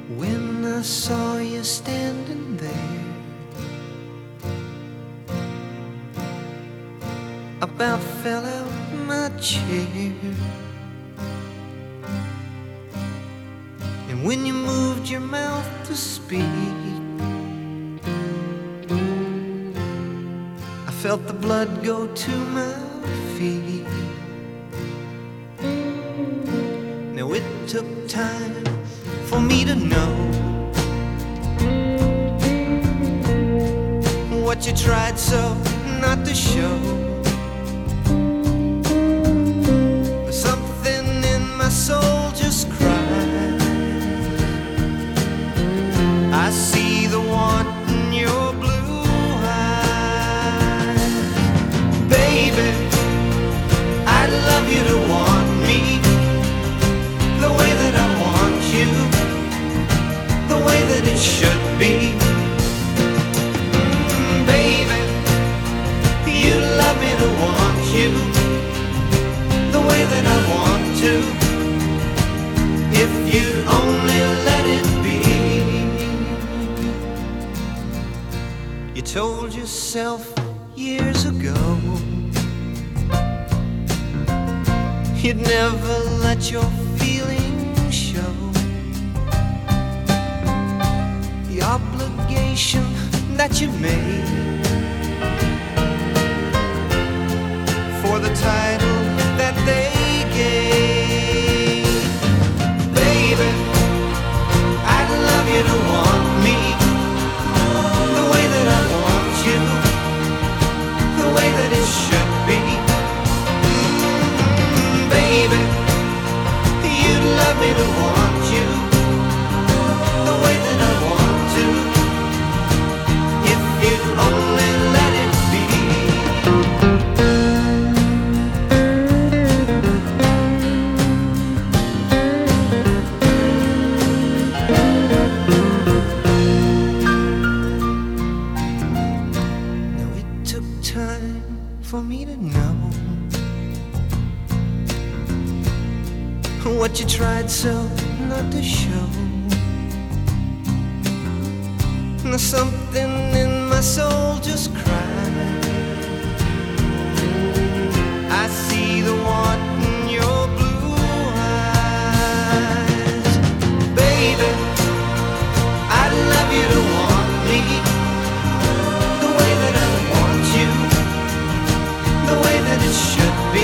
When I saw you standing there, about fell out my chair. And when you moved your mouth to speak, I felt the blood go to my feet. Now it took time for me to know what you tried so not to show. Something in my soul just cried. I see the want in your blue eyes. Baby, I'd love you to want me the way that I want you, the way that it should be. Baby, you love me to want you the way that I want to, if you'd only let it be. You told yourself years ago you'd never let your feelings show. The obligation that you made for the title that they gave. Baby, I'd love you to want me the way that I want you, the way that it should be. Baby, you'd love me to want you the way that I want to, if you'd only let it be. Now it took time for me to know what you tried so not to show. Now something in my soul just cried. I see the want in your blue eyes. Baby, I'd love you to want me the way that I want you, the way that it should be.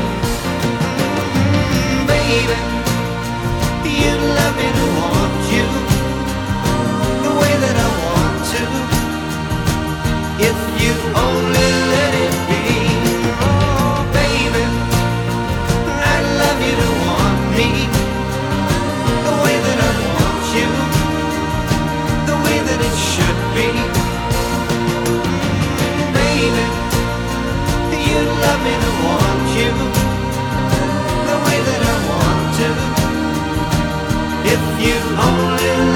Baby, you'd love me to want you the way that I want to, if you only let it be. Oh, baby, I'd love you to want me the way that I want you, the way that it should be. Baby, you'd love me to want you the way that I want to, if you only